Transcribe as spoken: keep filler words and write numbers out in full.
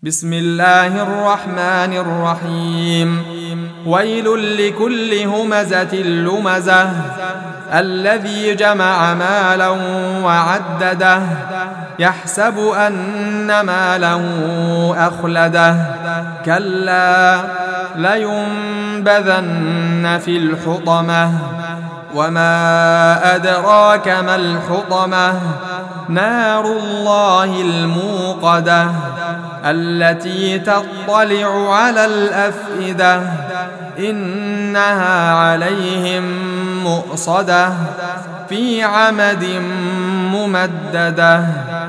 بسم الله الرحمن الرحيم ويل لكل همزة لمزة الذي جمع مالا وعدده يحسب أن ماله أخلده كلا لينبذن في الحطمة وما أدراك ما الحطمة نار الله الموقدة التي تطلع على الأفئدة إنها عليهم مؤصدة في عمد ممددة.